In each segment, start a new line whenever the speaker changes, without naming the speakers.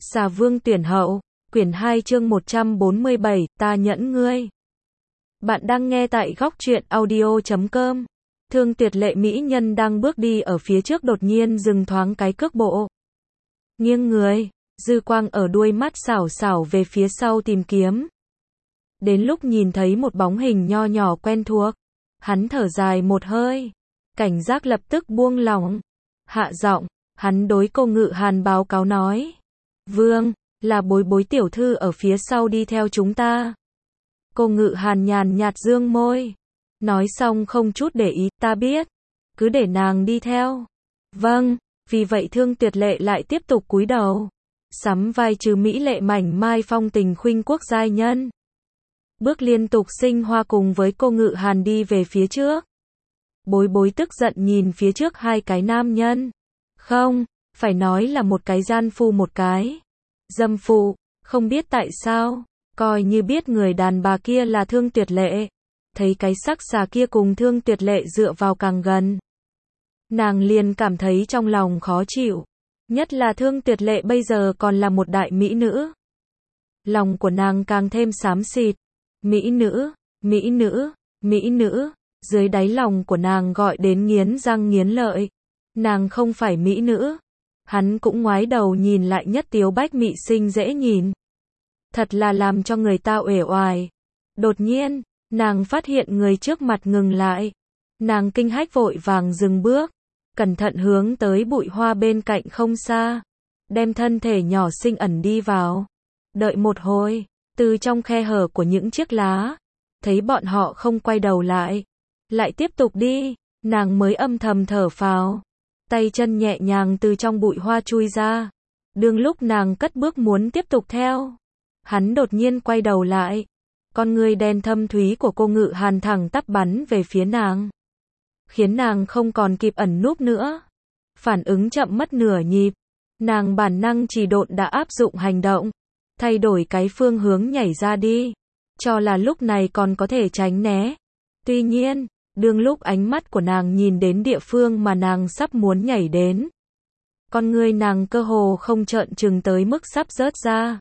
Xà Vương tuyển hậu, quyển 2 chương 147, ta nhẫn ngươi. Bạn đang nghe tại góc truyện audio.com. Thương tuyệt lệ mỹ nhân đang bước đi ở phía trước đột nhiên dừng thoáng cái cước bộ. Nghiêng người, dư quang ở đuôi mắt xảo xảo về phía sau tìm kiếm. Đến lúc nhìn thấy một bóng hình nho nhỏ quen thuộc, hắn thở dài một hơi, cảnh giác lập tức buông lỏng. Hạ giọng, hắn đối Cô Ngự Hàn báo cáo nói. Vương, là Bối Bối tiểu thư ở phía sau đi theo chúng ta. Cô Ngự Hàn nhàn nhạt dương môi. Nói xong không chút để ý, ta biết. Cứ để nàng đi theo. Vâng, vì vậy Thương Tuyệt Lệ lại tiếp tục cúi đầu. Sắm vai trừ mỹ lệ mảnh mai phong tình khuynh quốc giai nhân. Bước liên tục sinh hoa cùng với Cô Ngự Hàn đi về phía trước. Bối Bối tức giận nhìn phía trước hai cái nam nhân. Không, phải nói là một cái gian phu một cái dâm phụ, không biết tại sao, coi như biết người đàn bà kia là Thương Tuyệt Lệ. Thấy cái sắc xà kia cùng Thương Tuyệt Lệ dựa vào càng gần, nàng liền cảm thấy trong lòng khó chịu. Nhất là Thương Tuyệt Lệ bây giờ còn là một đại mỹ nữ. Lòng của nàng càng thêm xám xịt. Mỹ nữ, mỹ nữ, mỹ nữ, dưới đáy lòng của nàng gọi đến nghiến răng nghiến lợi. Nàng không phải mỹ nữ. Hắn cũng ngoái đầu nhìn lại Nhất Tiếu Bách mị xinh dễ nhìn. Thật là làm cho người ta uể oải. Đột nhiên, nàng phát hiện người trước mặt ngừng lại. Nàng kinh hách vội vàng dừng bước, cẩn thận hướng tới bụi hoa bên cạnh không xa, đem thân thể nhỏ xinh ẩn đi vào. Đợi một hồi, từ trong khe hở của những chiếc lá, thấy bọn họ không quay đầu lại tiếp tục đi, nàng mới âm thầm thở phào. Tay chân nhẹ nhàng từ trong bụi hoa chui ra. Đương lúc nàng cất bước muốn tiếp tục theo, hắn đột nhiên quay đầu lại. Con ngươi đen thâm thúy của Cô Ngự Hàn thẳng tắp bắn về phía nàng, khiến nàng không còn kịp ẩn núp nữa. Phản ứng chậm mất nửa nhịp, nàng bản năng chỉ độn đã áp dụng hành động, thay đổi cái phương hướng nhảy ra đi, cho là lúc này còn có thể tránh né. Tuy nhiên, đương lúc ánh mắt của nàng nhìn đến địa phương mà nàng sắp muốn nhảy đến, con ngươi nàng cơ hồ không trợn trừng tới mức sắp rớt ra.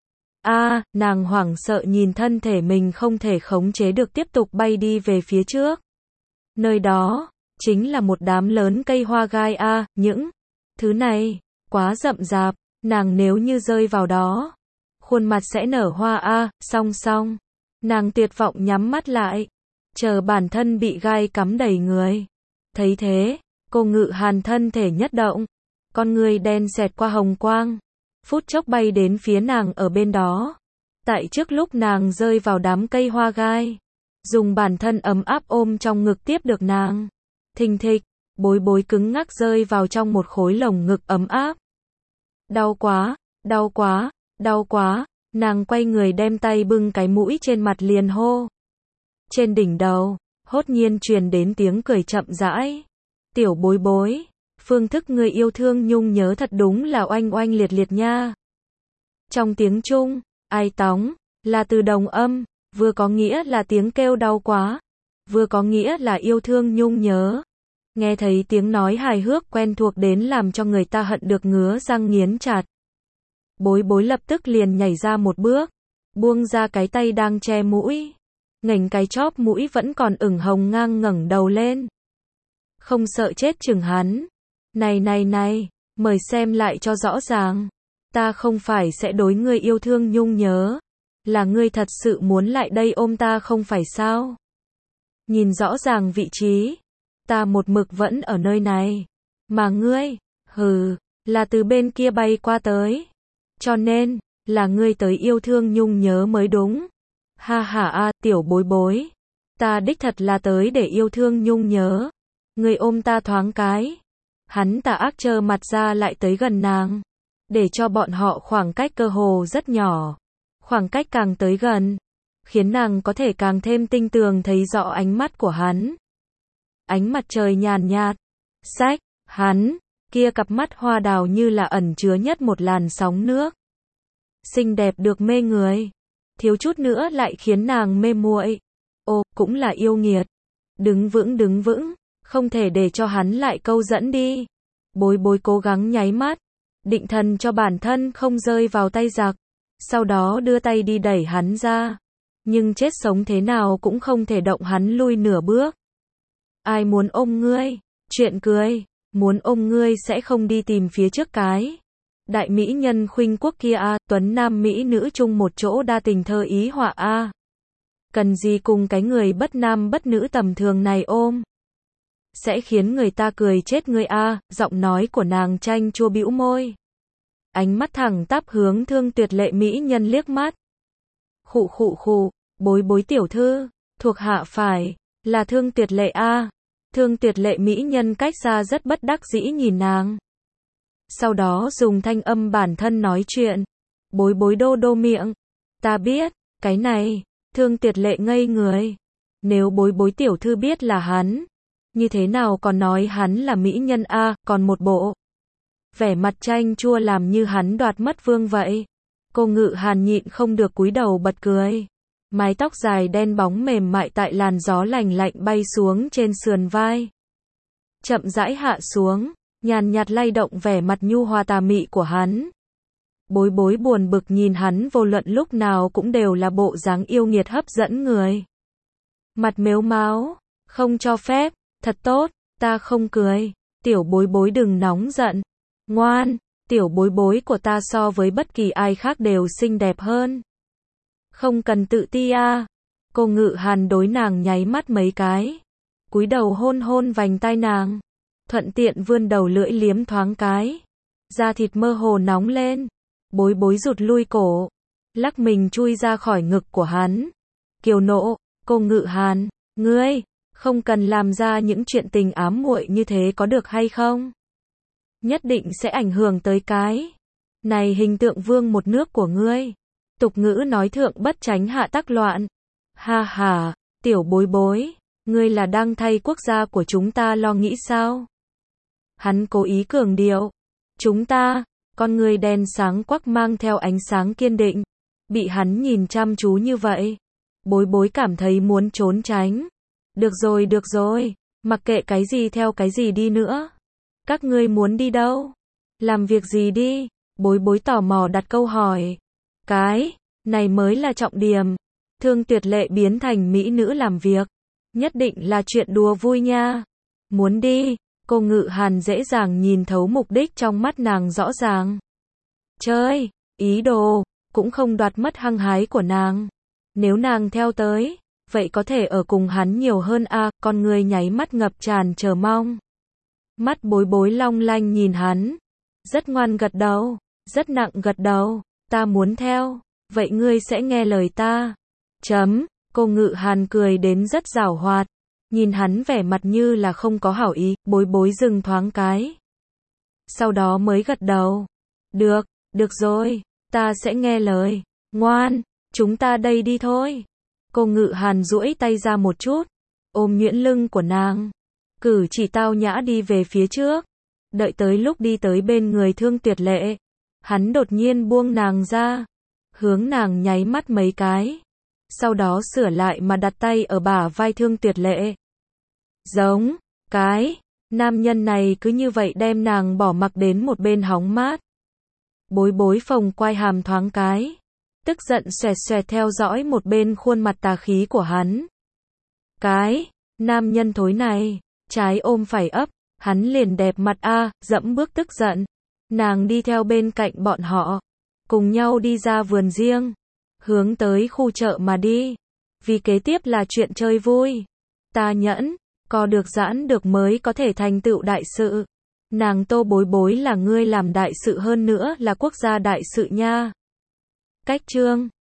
Nàng hoảng sợ nhìn thân thể mình không thể khống chế được tiếp tục bay đi về phía trước. Nơi đó, chính là một đám lớn cây hoa gai những thứ này, quá rậm rạp, nàng nếu như rơi vào đó, khuôn mặt sẽ nở hoa song. Nàng tuyệt vọng nhắm mắt lại, chờ bản thân bị gai cắm đầy người. Thấy thế, Cô Ngự Hàn thân thể nhất động, con người đen xẹt qua hồng quang, phút chốc bay đến phía nàng ở bên đó. Tại trước lúc nàng rơi vào đám cây hoa gai, dùng bản thân ấm áp ôm trong ngực tiếp được nàng. Thình thịch, Bối Bối cứng ngắc rơi vào trong một khối lồng ngực ấm áp. Đau quá, đau quá, đau quá, nàng quay người đem tay bưng cái mũi trên mặt liền hô. Trên đỉnh đầu, hốt nhiên truyền đến tiếng cười chậm rãi. Tiểu Bối Bối, phương thức người yêu thương nhung nhớ thật đúng là oanh oanh liệt liệt nha. Trong tiếng Trung, ai tóng, là từ đồng âm, vừa có nghĩa là tiếng kêu đau quá, vừa có nghĩa là yêu thương nhung nhớ. Nghe thấy tiếng nói hài hước quen thuộc đến làm cho người ta hận được ngứa răng nghiến chặt. Bối Bối lập tức liền nhảy ra một bước, buông ra cái tay đang che mũi, ngẩng cái chóp mũi vẫn còn ửng hồng ngang ngẩng đầu lên. Không sợ chết chừng hắn. Này, mời xem lại cho rõ ràng. Ta không phải sẽ đối ngươi yêu thương nhung nhớ, là ngươi thật sự muốn lại đây ôm ta không phải sao? Nhìn rõ ràng vị trí, ta một mực vẫn ở nơi này, mà ngươi, là từ bên kia bay qua tới, cho nên, là ngươi tới yêu thương nhung nhớ mới đúng. Ha tiểu Bối Bối, ta đích thật là tới để yêu thương nhung nhớ. Ngươi ôm ta thoáng cái. Hắn tà ác trơ mặt ra lại tới gần nàng, để cho bọn họ khoảng cách cơ hồ rất nhỏ. Khoảng cách càng tới gần, khiến nàng có thể càng thêm tinh tường thấy rõ ánh mắt của hắn. Ánh mặt trời nhàn nhạt, hắn, kia cặp mắt hoa đào như là ẩn chứa nhất một làn sóng nước. Xinh đẹp được mê người, thiếu chút nữa lại khiến nàng mê muội. Cũng là yêu nghiệt. Đứng vững, không thể để cho hắn lại câu dẫn đi. Bối Bối cố gắng nháy mắt, định thần cho bản thân không rơi vào tay giặc, sau đó đưa tay đi đẩy hắn ra. Nhưng chết sống thế nào cũng không thể động hắn lui nửa bước. Ai muốn ôm ngươi? Chuyện cười, muốn ôm ngươi sẽ không đi tìm phía trước cái. Đại mỹ nhân khuynh quốc kia a, tuấn nam mỹ nữ chung một chỗ đa tình thơ ý họa a. Cần gì cùng cái người bất nam bất nữ tầm thường này ôm? Sẽ khiến người ta cười chết ngươi a, giọng nói của nàng chanh chua bĩu môi. Ánh mắt thẳng tắp hướng Thương Tuyệt Lệ mỹ nhân liếc mắt. Khụ khụ khụ, bối bối tiểu thư, thuộc hạ phải, là Thương Tuyệt Lệ a. Thương Tuyệt Lệ mỹ nhân cách ra rất bất đắc dĩ nhìn nàng. Sau đó dùng thanh âm bản thân nói chuyện. Bối bối đô đô miệng. Ta biết, cái này, Thương Tuyệt Lệ ngây người. Nếu bối bối tiểu thư biết là hắn, như thế nào còn nói hắn là mỹ nhân a, còn một bộ vẻ mặt chanh chua làm như hắn đoạt mất vương vậy. Cô Ngự Hàn nhịn không được cúi đầu bật cười. Mái tóc dài đen bóng mềm mại tại làn gió lành lạnh bay xuống trên sườn vai. Chậm rãi hạ xuống, nhàn nhạt lay động vẻ mặt nhu hòa tà mị của hắn. Bối bối buồn bực nhìn hắn vô luận lúc nào cũng đều là bộ dáng yêu nghiệt hấp dẫn người. Mặt mếu máo, không cho phép, thật tốt, ta không cười. Tiểu bối bối đừng nóng giận. Ngoan, tiểu bối bối của ta so với bất kỳ ai khác đều xinh đẹp hơn. Không cần tự ti a. Cô Ngự Hàn đối nàng nháy mắt mấy cái. Cúi đầu hôn hôn vành tai nàng. Thuận tiện vươn đầu lưỡi liếm thoáng cái. Da thịt mơ hồ nóng lên. Bối bối rụt lui cổ. Lắc mình chui ra khỏi ngực của hắn. Kiều nộ, cô Ngự Hàn, ngươi, không cần làm ra những chuyện tình ám muội như thế có được hay không? Nhất định sẽ ảnh hưởng tới cái này hình tượng vương một nước của ngươi. Tục ngữ nói thượng bất tránh hạ tắc loạn. Ha ha, tiểu bối bối, ngươi là đang thay quốc gia của chúng ta lo nghĩ sao? Hắn cố ý cường điệu. Chúng ta, con người đen sáng quắc mang theo ánh sáng kiên định. Bị hắn nhìn chăm chú như vậy. Bối bối cảm thấy muốn trốn tránh. Được rồi, mặc kệ cái gì theo cái gì đi nữa. Các ngươi muốn đi đâu? Làm việc gì đi? Bối bối tò mò đặt câu hỏi. Cái này mới là trọng điểm. Thương Tuyệt Lệ biến thành mỹ nữ làm việc. Nhất định là chuyện đùa vui nha. Muốn đi, cô Ngự Hàn dễ dàng nhìn thấu mục đích trong mắt nàng rõ ràng. Chơi, ý đồ, cũng không đoạt mất hăng hái của nàng. Nếu nàng theo tới, vậy có thể ở cùng hắn nhiều hơn a. Con người nháy mắt ngập tràn chờ mong. Mắt bối bối long lanh nhìn hắn. Rất ngoan gật đầu, rất nặng gật đầu. Ta muốn theo, vậy ngươi sẽ nghe lời ta. Cô Ngự Hàn cười đến rất giảo hoạt. Nhìn hắn vẻ mặt như là không có hảo ý, bối bối dừng thoáng cái. Sau đó mới gật đầu. Được rồi, ta sẽ nghe lời. Ngoan, chúng ta đây đi thôi. Cô Ngự Hàn duỗi tay ra một chút, ôm nhuyễn lưng của nàng. Cử chỉ tao nhã đi về phía trước. Đợi tới lúc đi tới bên người Thương Tuyệt Lệ, hắn đột nhiên buông nàng ra, hướng nàng nháy mắt mấy cái. Sau đó sửa lại mà đặt tay ở bả vai Thương Tuyệt Lệ. Giống, cái, nam nhân này cứ như vậy đem nàng bỏ mặc đến một bên hóng mát. Bối bối phồng quai hàm thoáng cái. Tức giận xoẹt xoẹt theo dõi một bên khuôn mặt tà khí của hắn. Cái, nam nhân thối này, trái ôm phải ấp, hắn liền đẹp mặt a, dẫm bước tức giận. Nàng đi theo bên cạnh bọn họ, cùng nhau đi ra vườn riêng, hướng tới khu chợ mà đi. Vì kế tiếp là chuyện chơi vui. Ta nhẫn, co được giãn được mới có thể thành tựu đại sự. Nàng Tô bối bối là ngươi làm đại sự hơn nữa là quốc gia đại sự nha. Cách chương